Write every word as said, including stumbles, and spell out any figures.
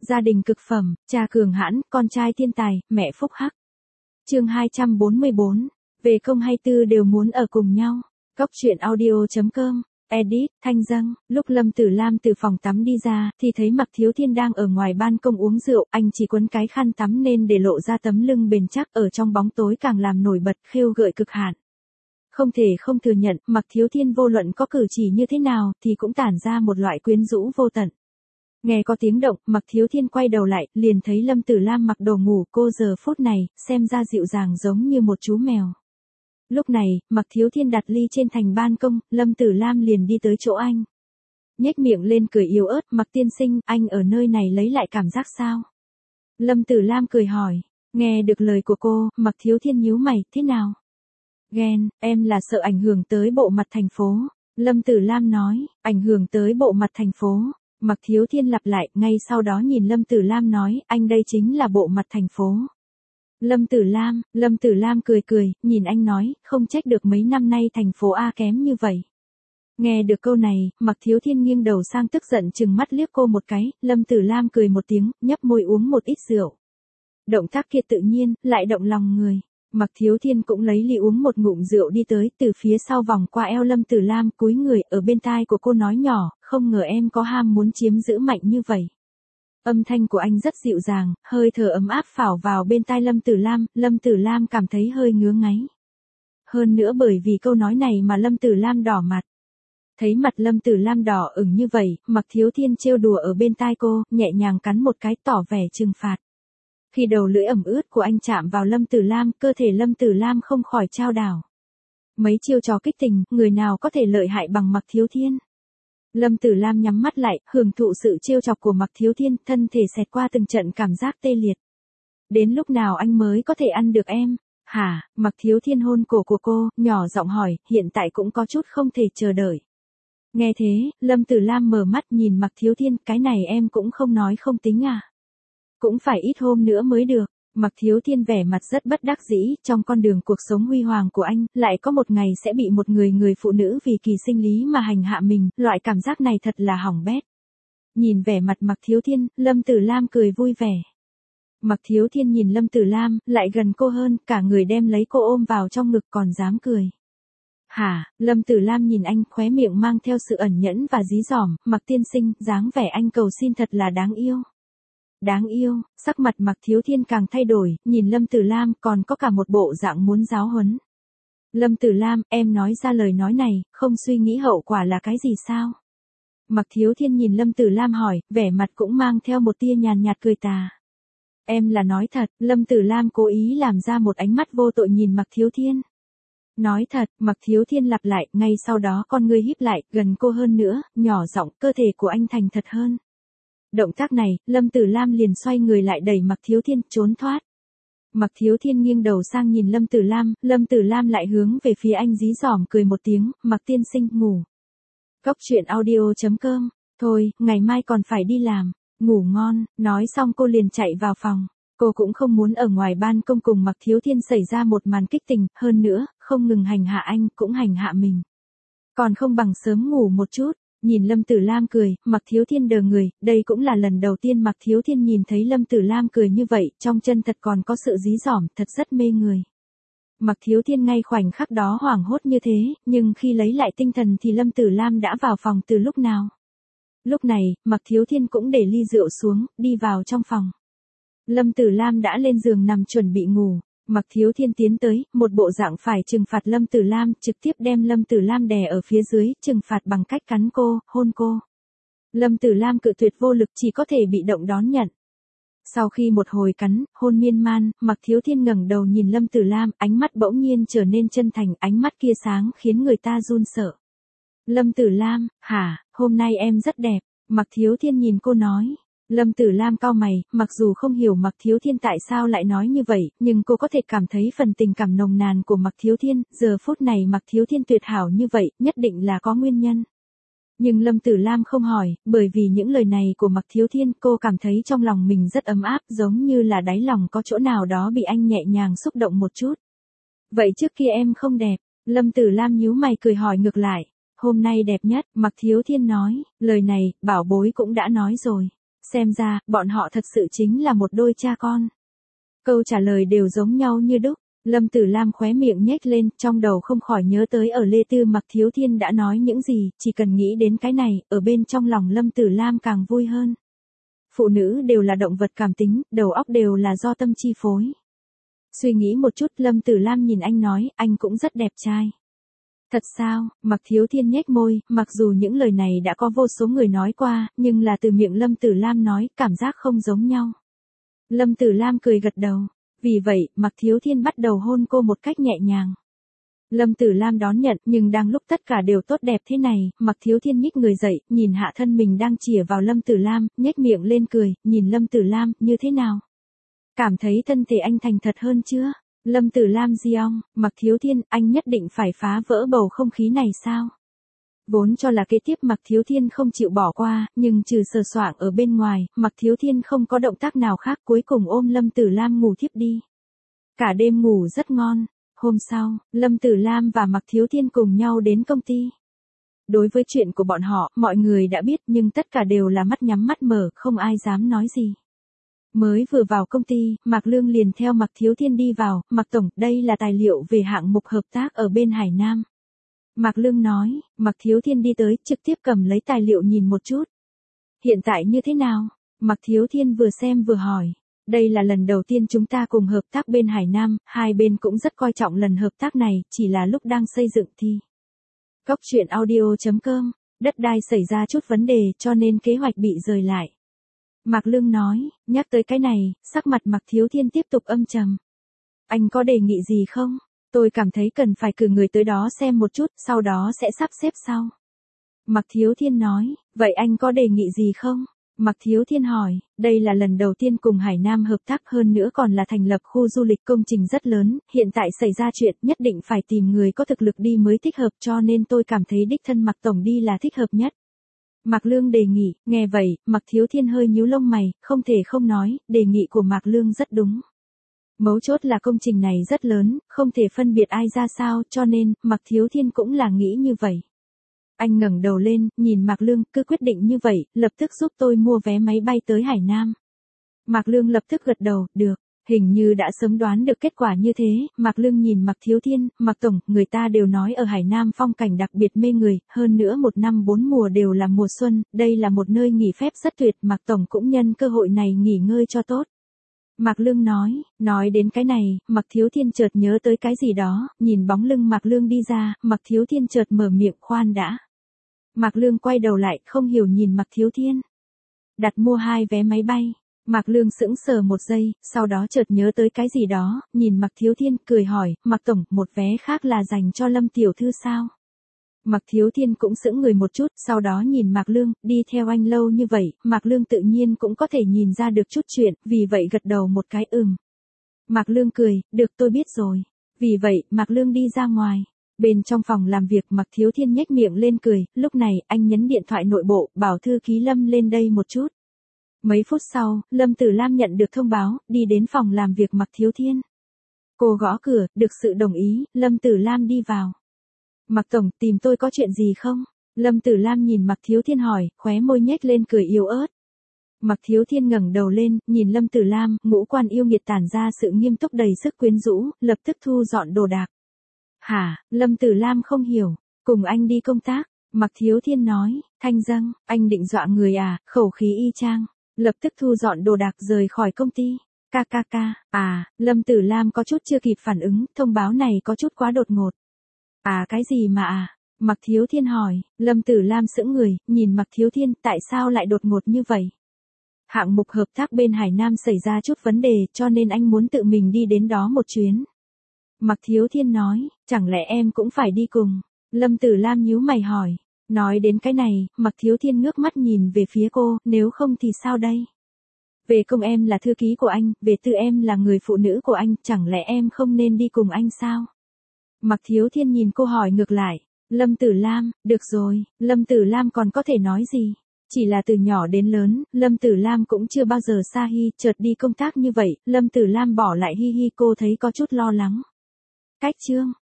Gia đình cực phẩm, cha cường hãn, con trai thiên tài, mẹ phúc hắc. Chương hai trăm bốn mươi bốn, về công hay tư đều muốn ở cùng nhau. Góc truyện audio chấm com, edit, Thanh Dâng. Lúc Lâm Tử Lam từ phòng tắm đi ra, thì thấy Mạc Thiếu Thiên đang ở ngoài ban công uống rượu, anh chỉ quấn cái khăn tắm nên để lộ ra tấm lưng bền chắc, ở trong bóng tối càng làm nổi bật, khêu gợi cực hạn. Không thể không thừa nhận, Mạc Thiếu Thiên vô luận có cử chỉ như thế nào, thì cũng tản ra một loại quyến rũ vô tận. Nghe có tiếng động, Mạc Thiếu Thiên quay đầu lại, liền thấy Lâm Tử Lam mặc đồ ngủ, cô giờ phút này, xem ra dịu dàng giống như một chú mèo. Lúc này, Mạc Thiếu Thiên đặt ly trên thành ban công, Lâm Tử Lam liền đi tới chỗ anh. Nhếch miệng lên cười yếu ớt, Mạc tiên sinh, anh ở nơi này lấy lại cảm giác sao? Lâm Tử Lam cười hỏi, nghe được lời của cô, Mạc Thiếu Thiên nhíu mày, thế nào? Ghen, em là sợ ảnh hưởng tới bộ mặt thành phố. Lâm Tử Lam nói, ảnh hưởng tới bộ mặt thành phố. Mạc Thiếu Thiên lặp lại, ngay sau đó nhìn Lâm Tử Lam nói, anh đây chính là bộ mặt thành phố. Lâm Tử Lam, Lâm Tử Lam cười cười, nhìn anh nói, không trách được mấy năm nay thành phố A kém như vậy. Nghe được câu này, Mạc Thiếu Thiên nghiêng đầu sang tức giận chừng mắt liếc cô một cái, Lâm Tử Lam cười một tiếng, nhấp môi uống một ít rượu. Động tác kia tự nhiên, lại động lòng người. Mạc Thiếu Thiên cũng lấy ly uống một ngụm rượu đi tới, từ phía sau vòng qua eo Lâm Tử Lam, cúi người, ở bên tai của cô nói nhỏ, không ngờ em có ham muốn chiếm giữ mạnh như vậy. Âm thanh của anh rất dịu dàng, hơi thở ấm áp phảo vào bên tai Lâm Tử Lam, Lâm Tử Lam cảm thấy hơi ngứa ngáy. Hơn nữa bởi vì câu nói này mà Lâm Tử Lam đỏ mặt. Thấy mặt Lâm Tử Lam đỏ ửng như vậy, Mạc Thiếu Thiên trêu đùa ở bên tai cô, nhẹ nhàng cắn một cái tỏ vẻ trừng phạt. Khi đầu lưỡi ẩm ướt của anh chạm vào Lâm Tử Lam, cơ thể Lâm Tử Lam không khỏi chao đảo. Mấy chiêu trò kích tình, người nào có thể lợi hại bằng Mạc Thiếu Thiên. Lâm Tử Lam nhắm mắt lại, hưởng thụ sự trêu chọc của Mạc Thiếu Thiên, thân thể xẹt qua từng trận cảm giác tê liệt. Đến lúc nào anh mới có thể ăn được em? Hả? Mạc Thiếu Thiên hôn cổ của cô, nhỏ giọng hỏi, hiện tại cũng có chút không thể chờ đợi. Nghe thế, Lâm Tử Lam mở mắt nhìn Mạc Thiếu Thiên, cái này em cũng không nói không tính à? Cũng phải ít hôm nữa mới được. Mạc Thiếu Thiên vẻ mặt rất bất đắc dĩ, trong con đường cuộc sống huy hoàng của anh, lại có một ngày sẽ bị một người người phụ nữ vì kỳ sinh lý mà hành hạ mình, loại cảm giác này thật là hỏng bét. Nhìn vẻ mặt Mạc Thiếu Thiên, Lâm Tử Lam cười vui vẻ. Mạc Thiếu Thiên nhìn Lâm Tử Lam, lại gần cô hơn, cả người đem lấy cô ôm vào trong ngực còn dám cười. Hả? Lâm Tử Lam nhìn anh, khóe miệng mang theo sự ẩn nhẫn và dí dỏm, Mạc tiên sinh, dáng vẻ anh cầu xin thật là đáng yêu. Đáng yêu, sắc mặt Mạc Thiếu Thiên càng thay đổi, nhìn Lâm Tử Lam còn có cả một bộ dạng muốn giáo huấn. Lâm Tử Lam, em nói ra lời nói này, không suy nghĩ hậu quả là cái gì sao? Mạc Thiếu Thiên nhìn Lâm Tử Lam hỏi, vẻ mặt cũng mang theo một tia nhàn nhạt cười tà. Em là nói thật, Lâm Tử Lam cố ý làm ra một ánh mắt vô tội nhìn Mạc Thiếu Thiên. Nói thật, Mạc Thiếu Thiên lặp lại, ngay sau đó con ngươi híp lại, gần cô hơn nữa, nhỏ giọng, cơ thể của anh thành thật hơn. Động tác này, Lâm Tử Lam liền xoay người lại đẩy Mạc Thiếu Thiên, trốn thoát. Mạc Thiếu Thiên nghiêng đầu sang nhìn Lâm Tử Lam, Lâm Tử Lam lại hướng về phía anh dí dỏm cười một tiếng, Mạc tiên sinh, ngủ. Góc truyện audio chấm com, thôi, ngày mai còn phải đi làm, ngủ ngon, nói xong cô liền chạy vào phòng. Cô cũng không muốn ở ngoài ban công cùng Mạc Thiếu Thiên xảy ra một màn kích tình, hơn nữa, không ngừng hành hạ anh, cũng hành hạ mình. Còn không bằng sớm ngủ một chút. Nhìn Lâm Tử Lam cười, Mạc Thiếu Thiên đờ người, đây cũng là lần đầu tiên Mạc Thiếu Thiên nhìn thấy Lâm Tử Lam cười như vậy, trong chân thật còn có sự dí dỏm, thật rất mê người. Mạc Thiếu Thiên ngay khoảnh khắc đó hoảng hốt như thế, nhưng khi lấy lại tinh thần thì Lâm Tử Lam đã vào phòng từ lúc nào. Lúc này, Mạc Thiếu Thiên cũng để ly rượu xuống, đi vào trong phòng. Lâm Tử Lam đã lên giường nằm chuẩn bị ngủ. Mạc Thiếu Thiên tiến tới, một bộ dạng phải trừng phạt Lâm Tử Lam, trực tiếp đem Lâm Tử Lam đè ở phía dưới, trừng phạt bằng cách cắn cô, hôn cô. Lâm Tử Lam cự tuyệt vô lực, chỉ có thể bị động đón nhận. Sau khi một hồi cắn, hôn miên man, Mạc Thiếu Thiên ngẩng đầu nhìn Lâm Tử Lam, ánh mắt bỗng nhiên trở nên chân thành, ánh mắt kia sáng khiến người ta run sợ. Lâm Tử Lam, hả, hôm nay em rất đẹp. Mạc Thiếu Thiên nhìn cô nói. Lâm Tử Lam cau mày, mặc dù không hiểu Mạc Thiếu Thiên tại sao lại nói như vậy, nhưng cô có thể cảm thấy phần tình cảm nồng nàn của Mạc Thiếu Thiên, giờ phút này Mạc Thiếu Thiên tuyệt hảo như vậy, nhất định là có nguyên nhân. Nhưng Lâm Tử Lam không hỏi, bởi vì những lời này của Mạc Thiếu Thiên, cô cảm thấy trong lòng mình rất ấm áp, giống như là đáy lòng có chỗ nào đó bị anh nhẹ nhàng xúc động một chút. Vậy trước kia em không đẹp, Lâm Tử Lam nhíu mày cười hỏi ngược lại. Hôm nay đẹp nhất, Mạc Thiếu Thiên nói, lời này, bảo bối cũng đã nói rồi. Xem ra, bọn họ thật sự chính là một đôi cha con. Câu trả lời đều giống nhau như đúc. Lâm Tử Lam khóe miệng nhếch lên, trong đầu không khỏi nhớ tới ở Lê Tư Mặc Thiếu Thiên đã nói những gì, chỉ cần nghĩ đến cái này, ở bên trong lòng Lâm Tử Lam càng vui hơn. Phụ nữ đều là động vật cảm tính, đầu óc đều là do tâm chi phối. Suy nghĩ một chút, Lâm Tử Lam nhìn anh nói, anh cũng rất đẹp trai. Thật sao? Mặc Thiếu Thiên nhếch môi, mặc dù những lời này đã có vô số người nói qua, nhưng là từ miệng Lâm Tử Lam nói, cảm giác không giống nhau. Lâm Tử Lam cười gật đầu. Vì vậy, Mặc Thiếu Thiên bắt đầu hôn cô một cách nhẹ nhàng. Lâm Tử Lam đón nhận, nhưng đang lúc tất cả đều tốt đẹp thế này, Mặc Thiếu Thiên nhích người dậy, nhìn hạ thân mình đang chìa vào Lâm Tử Lam, nhếch miệng lên cười, nhìn Lâm Tử Lam, như thế nào? Cảm thấy thân thể anh thành thật hơn chưa? Lâm Tử Lam giong, Mặc Thiếu Thiên, anh nhất định phải phá vỡ bầu không khí này sao? Vốn cho là kế tiếp Mặc Thiếu Thiên không chịu bỏ qua, nhưng trừ sờ soạng ở bên ngoài, Mặc Thiếu Thiên không có động tác nào khác, cuối cùng ôm Lâm Tử Lam ngủ thiếp đi. Cả đêm ngủ rất ngon. Hôm sau, Lâm Tử Lam và Mặc Thiếu Thiên cùng nhau đến công ty. Đối với chuyện của bọn họ, mọi người đã biết nhưng tất cả đều là mắt nhắm mắt mở, không ai dám nói gì. Mới vừa vào công ty, Mạc Lương liền theo Mặc Thiếu Thiên đi vào, Mạc Tổng, đây là tài liệu về hạng mục hợp tác ở bên Hải Nam. Mạc Lương nói, Mặc Thiếu Thiên đi tới, trực tiếp cầm lấy tài liệu nhìn một chút. Hiện tại như thế nào? Mặc Thiếu Thiên vừa xem vừa hỏi. Đây là lần đầu tiên chúng ta cùng hợp tác bên Hải Nam, hai bên cũng rất coi trọng lần hợp tác này, chỉ là lúc đang xây dựng thì. Cóc truyện audio chấm com, đất đai xảy ra chút vấn đề cho nên kế hoạch bị rời lại. Mạc Lương nói, nhắc tới cái này, sắc mặt Mặc Thiếu Thiên tiếp tục âm trầm. Anh có đề nghị gì không? Tôi cảm thấy cần phải cử người tới đó xem một chút, sau đó sẽ sắp xếp sau. Mặc Thiếu Thiên nói, vậy anh có đề nghị gì không? Mặc Thiếu Thiên hỏi, đây là lần đầu tiên cùng Hải Nam hợp tác, hơn nữa còn là thành lập khu du lịch, công trình rất lớn, hiện tại xảy ra chuyện nhất định phải tìm người có thực lực đi mới thích hợp, cho nên tôi cảm thấy đích thân Mặc Tổng đi là thích hợp nhất. Mạc Lương đề nghị, nghe vậy, Mặc Thiếu Thiên hơi nhíu lông mày, không thể không nói, đề nghị của Mạc Lương rất đúng. Mấu chốt là công trình này rất lớn, không thể phân biệt ai ra sao, cho nên, Mặc Thiếu Thiên cũng là nghĩ như vậy. Anh ngẩng đầu lên, nhìn Mạc Lương, cứ quyết định như vậy, lập tức giúp tôi mua vé máy bay tới Hải Nam. Mạc Lương lập tức gật đầu, được. Hình như đã sớm đoán được kết quả như thế, Mạc Lương nhìn Mặc Thiếu Thiên, Mạc Tổng, người ta đều nói ở Hải Nam phong cảnh đặc biệt mê người, hơn nữa một năm bốn mùa đều là mùa xuân, đây là một nơi nghỉ phép rất tuyệt, Mạc Tổng cũng nhân cơ hội này nghỉ ngơi cho tốt. Mạc Lương nói, nói đến cái này, Mặc Thiếu Thiên chợt nhớ tới cái gì đó, nhìn bóng lưng Mạc Lương đi ra, Mặc Thiếu Thiên chợt mở miệng, khoan đã. Mạc Lương quay đầu lại, không hiểu nhìn Mặc Thiếu Thiên. Đặt mua hai vé máy bay. Mạc Lương sững sờ một giây, sau đó chợt nhớ tới cái gì đó, nhìn Mặc Thiếu Thiên, cười hỏi, Mạc Tổng, một vé khác là dành cho Lâm Tiểu Thư sao? Mặc Thiếu Thiên cũng sững người một chút, sau đó nhìn Mạc Lương, đi theo anh lâu như vậy, Mạc Lương tự nhiên cũng có thể nhìn ra được chút chuyện, vì vậy gật đầu một cái ừm. Mạc Lương cười, được tôi biết rồi. Vì vậy, Mạc Lương đi ra ngoài. Bên trong phòng làm việc Mặc Thiếu Thiên nhếch miệng lên cười, lúc này, anh nhấn điện thoại nội bộ, bảo thư ký Lâm lên đây một chút. Mấy phút sau, Lâm Tử Lam nhận được thông báo, đi đến phòng làm việc Mặc Thiếu Thiên. Cô gõ cửa, được sự đồng ý, Lâm Tử Lam đi vào. Mặc Tổng, tìm tôi có chuyện gì không? Lâm Tử Lam nhìn Mặc Thiếu Thiên hỏi, khóe môi nhếch lên cười yếu ớt. Mặc Thiếu Thiên ngẩng đầu lên, nhìn Lâm Tử Lam, ngũ quan yêu nghiệt tản ra sự nghiêm túc đầy sức quyến rũ, lập tức thu dọn đồ đạc. Hả? Lâm Tử Lam không hiểu. Cùng anh đi công tác. Mặc Thiếu Thiên nói, Thanh Dâng, anh định dọa người à, khẩu khí y chang. Lập tức thu dọn đồ đạc rời khỏi công ty. Ca ca ca, à, Lâm Tử Lam có chút chưa kịp phản ứng, thông báo này có chút quá đột ngột. À cái gì mà à? Mặc Thiếu Thiên hỏi, Lâm Tử Lam sững người, nhìn Mặc Thiếu Thiên, tại sao lại đột ngột như vậy? Hạng mục hợp tác bên Hải Nam xảy ra chút vấn đề, cho nên anh muốn tự mình đi đến đó một chuyến. Mặc Thiếu Thiên nói, chẳng lẽ em cũng phải đi cùng? Lâm Tử Lam nhíu mày hỏi. Nói đến cái này, Mặc Thiếu Thiên ngước mắt nhìn về phía cô, nếu không thì sao đây? Về công em là thư ký của anh, về tư em là người phụ nữ của anh, chẳng lẽ em không nên đi cùng anh sao? Mặc Thiếu Thiên nhìn cô hỏi ngược lại. Lâm Tử Lam, được rồi, Lâm Tử Lam còn có thể nói gì? Chỉ là từ nhỏ đến lớn, Lâm Tử Lam cũng chưa bao giờ xa Hi, chợt đi công tác như vậy, Lâm Tử Lam bỏ lại Hi Hi, cô thấy có chút lo lắng. Cách chương